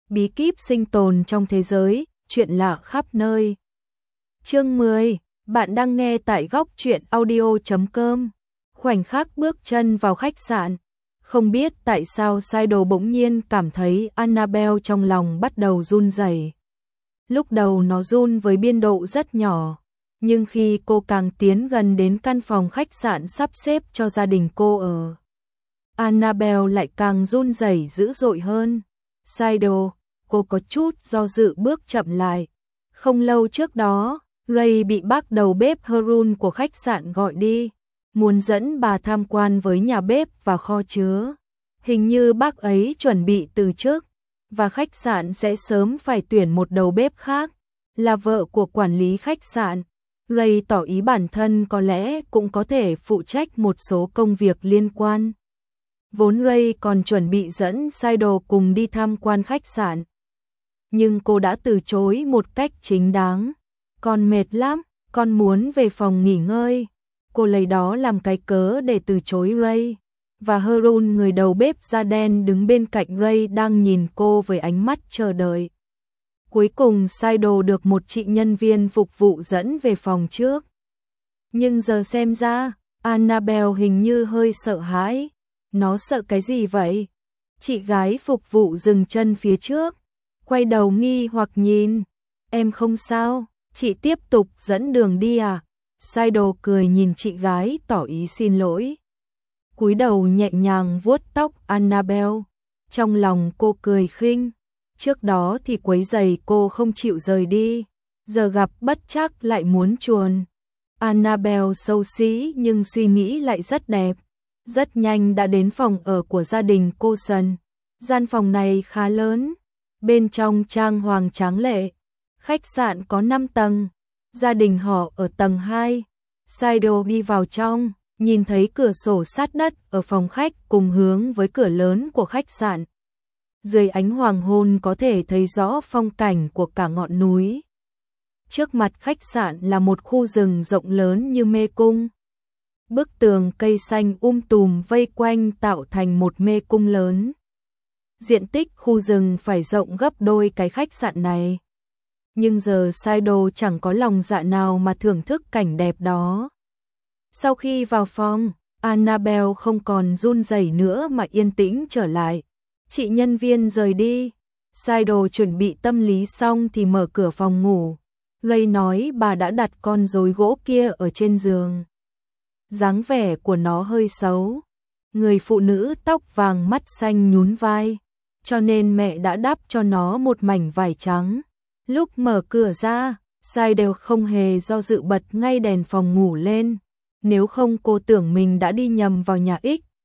bí kíp sinh tồn trong thế giới, chuyện lạ khắp nơi. Chương 10, bạn đang nghe tại góc truyện audio.com. Khoảnh khắc bước chân vào khách sạn, không biết tại sao Sydo bỗng nhiên cảm thấy Annabelle trong lòng bắt đầu run rẩy. Lúc đầu nó run với biên độ rất nhỏ, nhưng khi cô càng tiến gần đến căn phòng khách sạn sắp xếp cho gia đình cô ở, Annabelle lại càng run rẩy dữ dội hơn. Sydo, cô có chút do dự bước chậm lại. Không lâu trước đó, Ray bị bác đầu bếp Harun của khách sạn gọi đi, muốn dẫn bà tham quan với nhà bếp và kho chứa. Hình như bác ấy chuẩn bị từ chức, và khách sạn sẽ sớm phải tuyển một đầu bếp khác, là vợ của quản lý khách sạn. Ray tỏ ý bản thân có lẽ cũng có thể phụ trách một số công việc liên quan. Vốn Ray còn chuẩn bị dẫn Sydo cùng đi tham quan khách sạn, nhưng cô đã từ chối một cách chính đáng. Con mệt lắm, con muốn về phòng nghỉ ngơi. Cô lấy đó làm cái cớ để từ chối Ray. Và Harun, người đầu bếp da đen đứng bên cạnh Ray, đang nhìn cô với ánh mắt chờ đợi. Cuối cùng Sydo được một chị nhân viên phục vụ dẫn về phòng trước. Nhưng giờ xem ra, Annabelle hình như hơi sợ hãi. Nó sợ cái gì vậy? Chị gái phục vụ dừng chân phía trước, quay đầu nghi hoặc nhìn. Em không sao, chị tiếp tục dẫn đường đi à? Sydo cười nhìn chị gái tỏ ý xin lỗi. Cúi đầu nhẹ nhàng vuốt tóc Annabelle. Trong lòng cô cười khinh. Trước đó thì quấy rầy cô không chịu rời đi, giờ gặp bất trắc lại muốn chuồn. Annabelle xấu xí nhưng suy nghĩ lại rất đẹp. Rất nhanh đã đến phòng ở của gia đình Coulson. Gian phòng này khá lớn, bên trong trang hoàng tráng lệ. Khách sạn có 5 tầng, gia đình họ ở tầng 2. Sydo đi vào trong, nhìn thấy cửa sổ sát đất ở phòng khách cùng hướng với cửa lớn của khách sạn. Dưới ánh hoàng hôn có thể thấy rõ phong cảnh của cả ngọn núi. Trước mặt khách sạn là một khu rừng rộng lớn như mê cung. Bức tường cây xanh tùm vây quanh tạo thành một mê cung lớn. Diện tích khu rừng phải rộng gấp đôi cái khách sạn này. Nhưng giờ Sydo chẳng có lòng dạ nào mà thưởng thức cảnh đẹp đó. Sau khi vào phòng, Annabelle không còn run rẩy nữa mà yên tĩnh trở lại. Chị nhân viên rời đi. Sydo chuẩn bị tâm lý xong thì mở cửa phòng ngủ. Ray nói bà đã đặt con rối gỗ kia ở trên giường. Dáng vẻ của nó hơi xấu. Người phụ nữ tóc vàng mắt xanh nhún vai, cho nên mẹ đã đắp cho nó một mảnh vải trắng. Lúc mở cửa ra, Sydo không hề do dự bật ngay đèn phòng ngủ lên. Nếu không cô tưởng mình đã đi nhầm vào nhà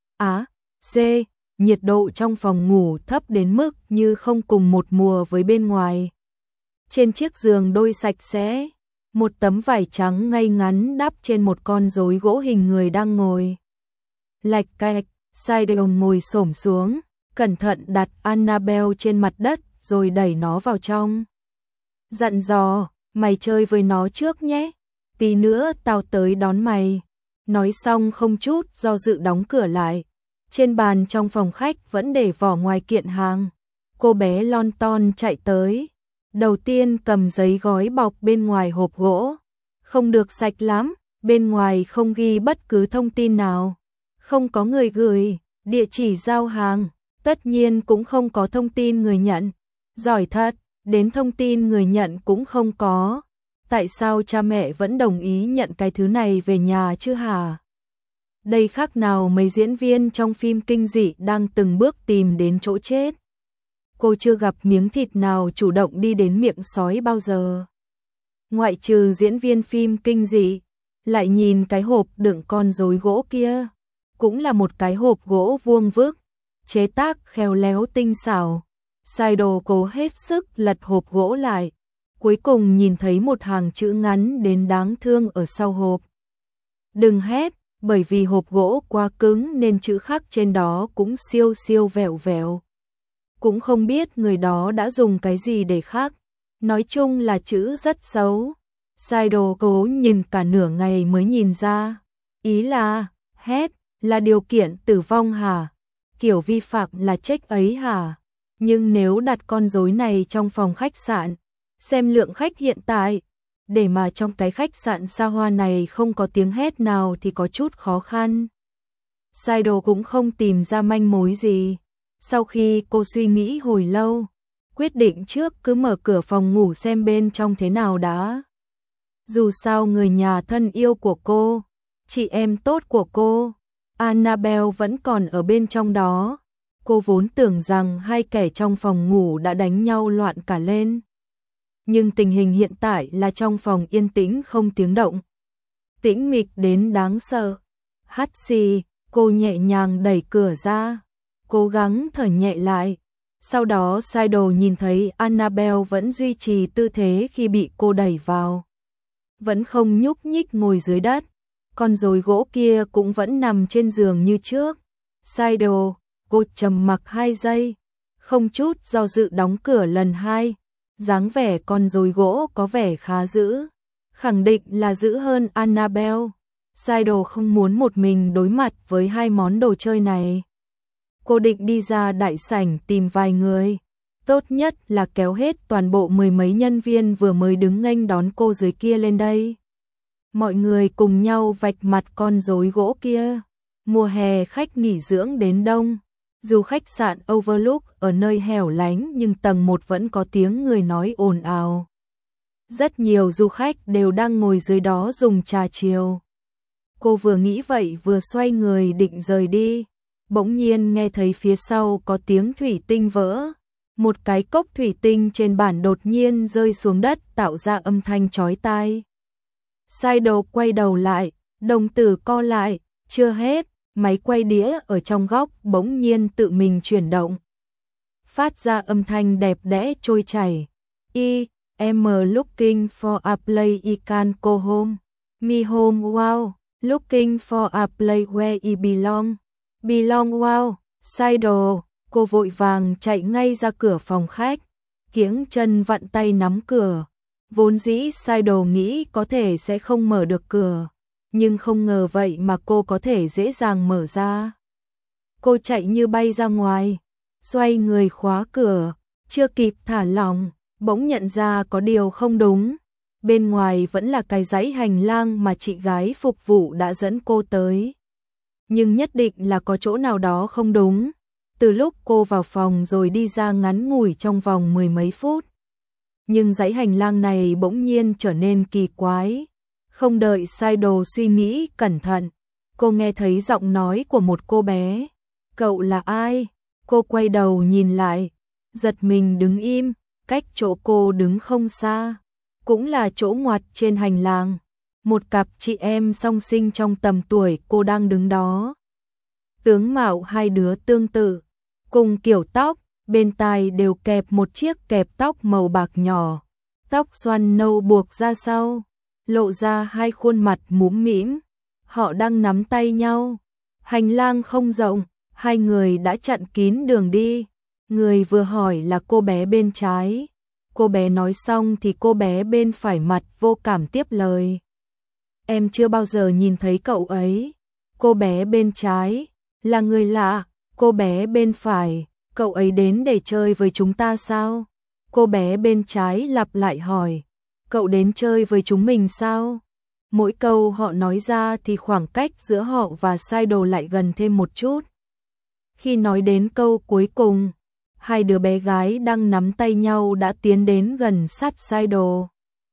C. Nhiệt độ trong phòng ngủ thấp đến mức như không cùng một mùa với bên ngoài. Trên chiếc giường đôi sạch sẽ, một tấm vải trắng ngay ngắn đắp trên một con rối gỗ hình người đang ngồi. Lạch cạch, Sydo ngồi xổm xuống, cẩn thận đặt Annabelle trên mặt đất rồi đẩy nó vào trong. Dặn dò, mày chơi với nó trước nhé, tí nữa tao tới đón mày. Nói xong không chút do dự đóng cửa lại. Trên bàn trong phòng khách vẫn để vỏ ngoài kiện hàng. Cô bé lon ton chạy tới. Đầu tiên cầm giấy gói bọc bên ngoài hộp gỗ. Không được sạch lắm, bên ngoài không ghi bất cứ thông tin nào. Không có người gửi, địa chỉ giao hàng, tất nhiên cũng không có thông tin người nhận. Giỏi thật, đến thông tin người nhận cũng không có. Tại sao cha mẹ vẫn đồng ý nhận cái thứ này về nhà chứ hả? Đây khác nào mấy diễn viên trong phim kinh dị đang từng bước tìm đến chỗ chết. Cô chưa gặp miếng thịt nào chủ động đi đến miệng sói bao giờ. Ngoại trừ diễn viên phim kinh dị, lại nhìn cái hộp đựng con rối gỗ kia. Cũng là một cái hộp gỗ vuông vức, chế tác khéo léo tinh xảo. Sydo cố hết sức lật hộp gỗ lại. Cuối cùng nhìn thấy một hàng chữ ngắn đến đáng thương ở sau hộp. Đừng hét, bởi vì hộp gỗ quá cứng nên chữ khắc trên đó cũng siêu siêu vẹo vẹo. Cũng không biết người đó đã dùng cái gì để khắc. Nói chung là chữ rất xấu. Sydo cố nhìn cả nửa ngày mới nhìn ra. Ý là, hét, là điều kiện tử vong hả? Kiểu vi phạm là check ấy hả? Nhưng nếu đặt con rối này trong phòng khách sạn, xem lượng khách hiện tại, để mà trong cái khách sạn xa hoa này không có tiếng hét nào thì có chút khó khăn. Saido cũng không tìm ra manh mối gì. Sau khi cô suy nghĩ hồi lâu, quyết định trước cứ mở cửa phòng ngủ xem bên trong thế nào đã. Dù sao người nhà thân yêu của cô, chị em tốt của cô, Annabelle vẫn còn ở bên trong đó. Cô vốn tưởng rằng hai kẻ trong phòng ngủ đã đánh nhau loạn cả lên. Nhưng tình hình hiện tại là trong phòng yên tĩnh không tiếng động. Tĩnh mịch đến đáng sợ. Hắt xì, cô nhẹ nhàng đẩy cửa ra, cố gắng thở nhẹ lại. Sau đó Saido nhìn thấy Annabelle vẫn duy trì tư thế khi bị cô đẩy vào. Vẫn không nhúc nhích ngồi dưới đất. Con rối gỗ kia cũng vẫn nằm trên giường như trước. Saido, cô trầm mặc 2 giây, không chút do dự đóng cửa lần 2. Dáng vẻ con rối gỗ có vẻ khá dữ, khẳng định là dữ hơn Annabelle. Saido không muốn một mình đối mặt với hai món đồ chơi này. Cô định đi ra đại sảnh tìm vài người, tốt nhất là kéo hết toàn bộ 10 mấy nhân viên vừa mới đứng nghênh đón cô dưới kia lên đây. Mọi người cùng nhau vạch mặt con rối gỗ kia. Mùa hè khách nghỉ dưỡng đến đông. Dù khách sạn Overlook ở nơi hẻo lánh nhưng tầng 1 vẫn có tiếng người nói ồn ào. Rất nhiều du khách đều đang ngồi dưới đó dùng trà chiều. Cô vừa nghĩ vậy vừa xoay người định rời đi. Bỗng nhiên nghe thấy phía sau có tiếng thủy tinh vỡ. Một cái cốc thủy tinh trên bàn đột nhiên rơi xuống đất tạo ra âm thanh chói tai. Saido quay đầu lại, đồng tử co lại, chưa hết, máy quay đĩa ở trong góc bỗng nhiên tự mình chuyển động. Phát ra âm thanh đẹp đẽ trôi chảy. I'm looking for a place I can go home. Me home wow, looking for a place where I belong. Belong wow, Saido, cô vội vàng chạy ngay ra cửa phòng khách, kiễng chân vặn tay nắm cửa. Vốn dĩ Saido nghĩ có thể sẽ không mở được cửa, nhưng không ngờ vậy mà cô có thể dễ dàng mở ra. Cô chạy như bay ra ngoài, xoay người khóa cửa, chưa kịp thả lỏng, bỗng nhận ra có điều không đúng. Bên ngoài vẫn là cái dãy hành lang mà chị gái phục vụ đã dẫn cô tới. Nhưng nhất định là có chỗ nào đó không đúng. Từ lúc cô vào phòng rồi đi ra ngắn ngủi trong vòng 10 mấy phút. Nhưng dãy hành lang này bỗng nhiên trở nên kỳ quái. Không đợi Saido suy nghĩ cẩn thận, cô nghe thấy giọng nói của một cô bé. Cậu là ai? Cô quay đầu nhìn lại, giật mình đứng im, cách chỗ cô đứng không xa. Cũng là chỗ ngoặt trên hành lang. Một cặp chị em song sinh trong tầm tuổi cô đang đứng đó. Tướng mạo hai đứa tương tự, cùng kiểu tóc, bên tai đều kẹp một chiếc kẹp tóc màu bạc nhỏ. Tóc xoăn nâu buộc ra sau, lộ ra hai khuôn mặt múm mĩm. Họ đang nắm tay nhau. Hành lang không rộng, hai người đã chặn kín đường đi. Người vừa hỏi là cô bé bên trái. Cô bé nói xong thì cô bé bên phải mặt vô cảm tiếp lời. Em chưa bao giờ nhìn thấy cậu ấy. Cô bé bên trái, là người lạ. Cô bé bên phải, cậu ấy đến để chơi với chúng ta sao? Cô bé bên trái lặp lại hỏi, cậu đến chơi với chúng mình sao? Mỗi câu họ nói ra thì khoảng cách giữa họ và Saido lại gần thêm một chút. Khi nói đến câu cuối cùng, hai đứa bé gái đang nắm tay nhau đã tiến đến gần sát Saido.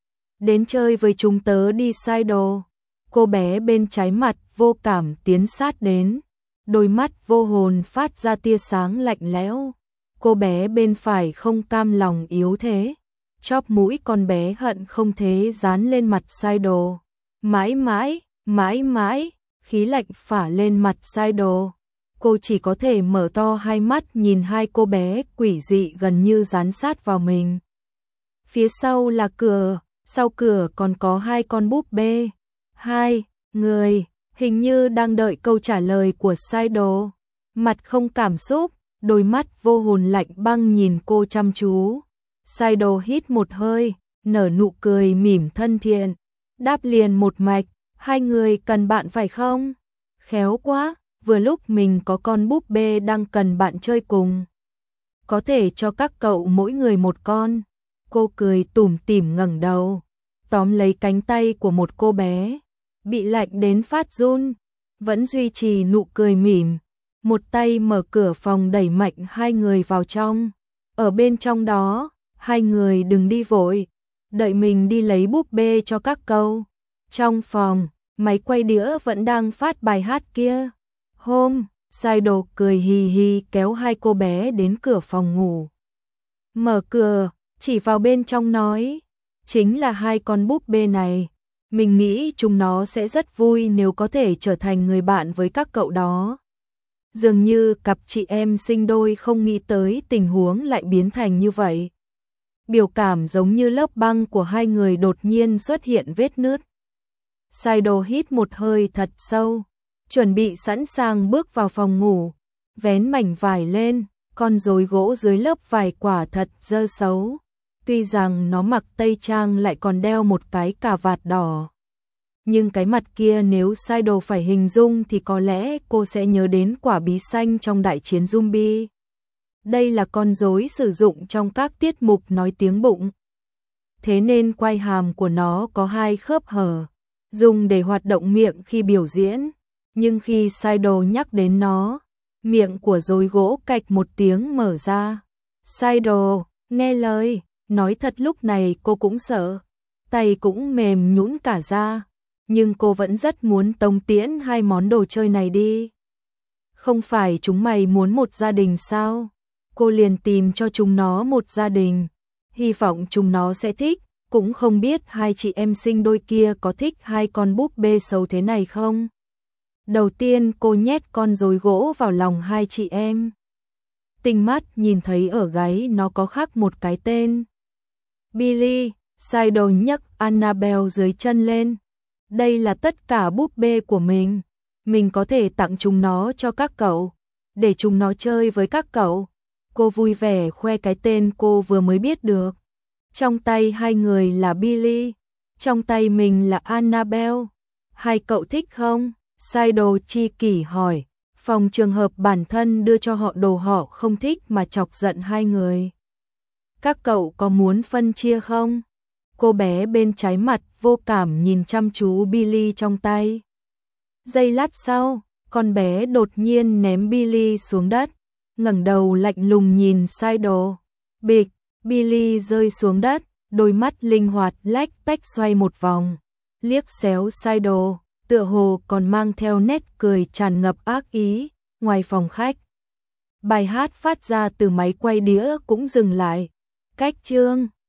Đến chơi với chúng tớ đi Saido. Cô bé bên trái mặt vô cảm tiến sát đến. Đôi mắt vô hồn phát ra tia sáng lạnh lẽo. Cô bé bên phải không cam lòng yếu thế. Chóp mũi con bé hận không thế dán lên mặt Saido. Mãi mãi, mãi mãi, khí lạnh phả lên mặt Saido. Cô chỉ có thể mở to hai mắt nhìn hai cô bé quỷ dị gần như dán sát vào mình. Phía sau là cửa, sau cửa còn có hai con búp bê. Hai người, hình như đang đợi câu trả lời của Saido. Mặt không cảm xúc, đôi mắt vô hồn lạnh băng nhìn cô chăm chú. Saido hít một hơi, nở nụ cười mỉm thân thiện. Đáp liền một mạch, hai người cần bạn phải không? Khéo quá, vừa lúc mình có con búp bê đang cần bạn chơi cùng. có thể cho các cậu mỗi người một con. Cô cười tủm tỉm ngẩng đầu, tóm lấy cánh tay của một cô bé, bị lạnh đến phát run, vẫn duy trì nụ cười mỉm. Một tay mở cửa phòng đẩy mạnh hai người vào trong. Ở bên trong đó, hai người đừng đi vội, đợi mình đi lấy búp bê cho các cậu. Trong phòng, máy quay đĩa vẫn đang phát bài hát kia. Hôm, Saido cười hì hì kéo hai cô bé đến cửa phòng ngủ. Mở cửa, chỉ vào bên trong nói, chính là hai con búp bê này. Mình nghĩ chúng nó sẽ rất vui nếu có thể trở thành người bạn với các cậu đó. Dường như cặp chị em sinh đôi không nghĩ tới tình huống lại biến thành như vậy. Biểu cảm giống như lớp băng của hai người đột nhiên xuất hiện vết nứt. Saido hít một hơi thật sâu, chuẩn bị sẵn sàng bước vào phòng ngủ, vén mảnh vải lên, con rối gỗ dưới lớp vải quả thật dơ xấu. Tuy rằng nó mặc tây trang lại còn đeo một cái cà vạt đỏ. Nhưng cái mặt kia nếu Saido phải hình dung thì có lẽ cô sẽ nhớ đến quả bí xanh trong đại chiến zombie. Đây là con rối sử dụng trong các tiết mục nói tiếng bụng. Thế nên quai hàm của nó có hai khớp hở, dùng để hoạt động miệng khi biểu diễn. Nhưng khi Saido nhắc đến nó, miệng của rối gỗ cạch một tiếng mở ra. Saido, nghe lời, nói thật lúc này cô cũng sợ, tay cũng mềm nhũn cả ra. Nhưng cô vẫn rất muốn tống tiễn hai món đồ chơi này đi. Không phải chúng mày muốn một gia đình sao? Cô liền tìm cho chúng nó một gia đình. Hy vọng chúng nó sẽ thích. Cũng không biết hai chị em sinh đôi kia có thích hai con búp bê xấu thế này không? Đầu tiên cô nhét con rối gỗ vào lòng hai chị em. Tinh mắt nhìn thấy ở gáy nó có khắc một cái tên. Billy. Saido nhấc Annabelle dưới chân lên. Đây là tất cả búp bê của mình có thể tặng chúng nó cho các cậu, để chúng nó chơi với các cậu. Cô vui vẻ khoe cái tên cô vừa mới biết được. Trong tay hai người là Billy, trong tay mình là Annabelle. Hai cậu thích không? Saido chi kỷ hỏi, phòng trường hợp bản thân đưa cho họ đồ họ không thích mà chọc giận hai người. Các cậu có muốn phân chia không? Cô bé bên trái mặt vô cảm nhìn chăm chú Billy trong tay. Giây lát sau, con bé đột nhiên ném Billy xuống đất, ngẩng đầu lạnh lùng nhìn Saido. Bịch, Billy rơi xuống đất, đôi mắt linh hoạt lách tách xoay một vòng, liếc xéo Saido, tựa hồ còn mang theo nét cười tràn ngập ác ý. Ngoài phòng khách, bài hát phát ra từ máy quay đĩa cũng dừng lại. Cách chương